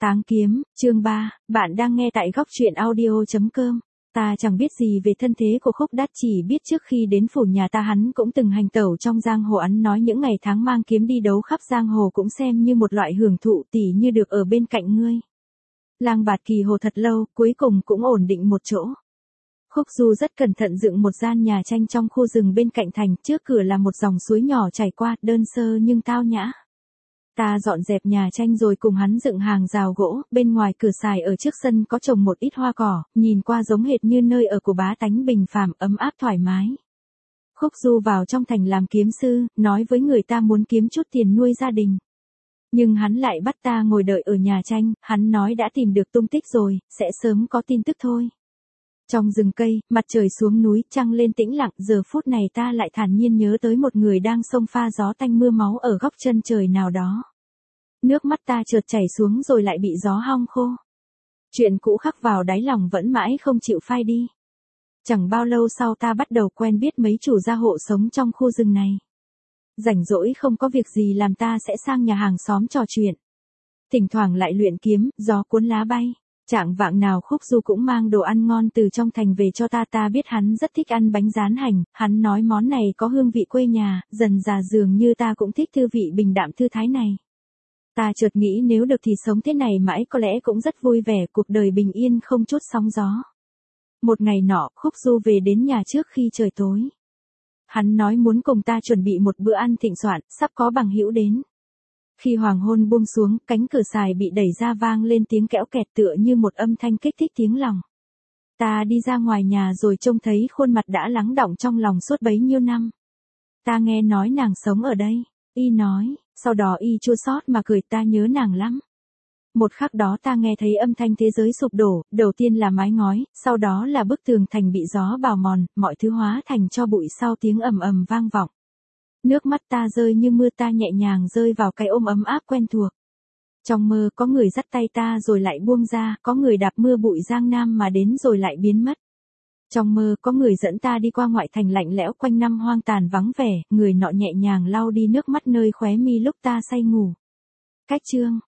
Táng kiếm, chương 3, bạn đang nghe tại góc truyện audio.com. Ta chẳng biết gì về thân thế của Khúc Đát, chỉ biết trước khi đến phủ nhà ta hắn cũng từng hành tẩu trong giang hồ. Hắn nói những ngày tháng mang kiếm đi đấu khắp giang hồ cũng xem như một loại hưởng thụ, tỉ như được ở bên cạnh ngươi. Lang bạt kỳ hồ thật lâu, cuối cùng cũng ổn định một chỗ. Khúc Du rất cẩn thận dựng một gian nhà tranh trong khu rừng bên cạnh thành, trước cửa là một dòng suối nhỏ chảy qua, đơn sơ nhưng tao nhã. Ta dọn dẹp nhà tranh rồi cùng hắn dựng hàng rào gỗ, bên ngoài cửa sài ở trước sân có trồng một ít hoa cỏ, nhìn qua giống hệt như nơi ở của bá tánh bình phàm, ấm áp thoải mái. Khúc Du vào trong thành làm kiếm sư, nói với người ta muốn kiếm chút tiền nuôi gia đình. Nhưng hắn lại bắt ta ngồi đợi ở nhà tranh, hắn nói đã tìm được tung tích rồi, sẽ sớm có tin tức thôi. Trong rừng cây, mặt trời xuống núi, trăng lên tĩnh lặng, giờ phút này ta lại thản nhiên nhớ tới một người đang xông pha gió tanh mưa máu ở góc chân trời nào đó. Nước mắt ta chợt chảy xuống rồi lại bị gió hong khô. Chuyện cũ khắc vào đáy lòng vẫn mãi không chịu phai đi. Chẳng bao lâu sau ta bắt đầu quen biết mấy chủ gia hộ sống trong khu rừng này. Rảnh rỗi không có việc gì làm ta sẽ sang nhà hàng xóm trò chuyện. Thỉnh thoảng lại luyện kiếm, gió cuốn lá bay. Trạng vạng nào Khúc Du cũng mang đồ ăn ngon từ trong thành về cho ta biết hắn rất thích ăn bánh rán hành, hắn nói món này có hương vị quê nhà, dần dà dường như ta cũng thích thư vị bình đạm thư thái này. Ta chợt nghĩ nếu được thì sống thế này mãi có lẽ cũng rất vui vẻ, cuộc đời bình yên không chút sóng gió. Một ngày nọ, Khúc Du về đến nhà trước khi trời tối. Hắn nói muốn cùng ta chuẩn bị một bữa ăn thịnh soạn, sắp có bằng hữu đến. Khi hoàng hôn buông xuống, cánh cửa sài bị đẩy ra vang lên tiếng kẽo kẹt tựa như một âm thanh kích thích tiếng lòng. Ta đi ra ngoài nhà rồi trông thấy khuôn mặt đã lắng đọng trong lòng suốt bấy nhiêu năm. Ta nghe nói nàng sống ở đây, y nói, sau đó y chua xót mà cười, ta nhớ nàng lắm. Một khắc đó ta nghe thấy âm thanh thế giới sụp đổ, đầu tiên là mái ngói, sau đó là bức tường thành bị gió bào mòn, mọi thứ hóa thành tro bụi sau tiếng ầm ầm vang vọng. Nước mắt ta rơi như mưa, ta nhẹ nhàng rơi vào cái ôm ấm áp quen thuộc. Trong mơ có người dắt tay ta rồi lại buông ra, có người đạp mưa bụi giang nam mà đến rồi lại biến mất. Trong mơ có người dẫn ta đi qua ngoại thành lạnh lẽo quanh năm hoang tàn vắng vẻ, người nọ nhẹ nhàng lau đi nước mắt nơi khóe mi lúc ta say ngủ. Cách chương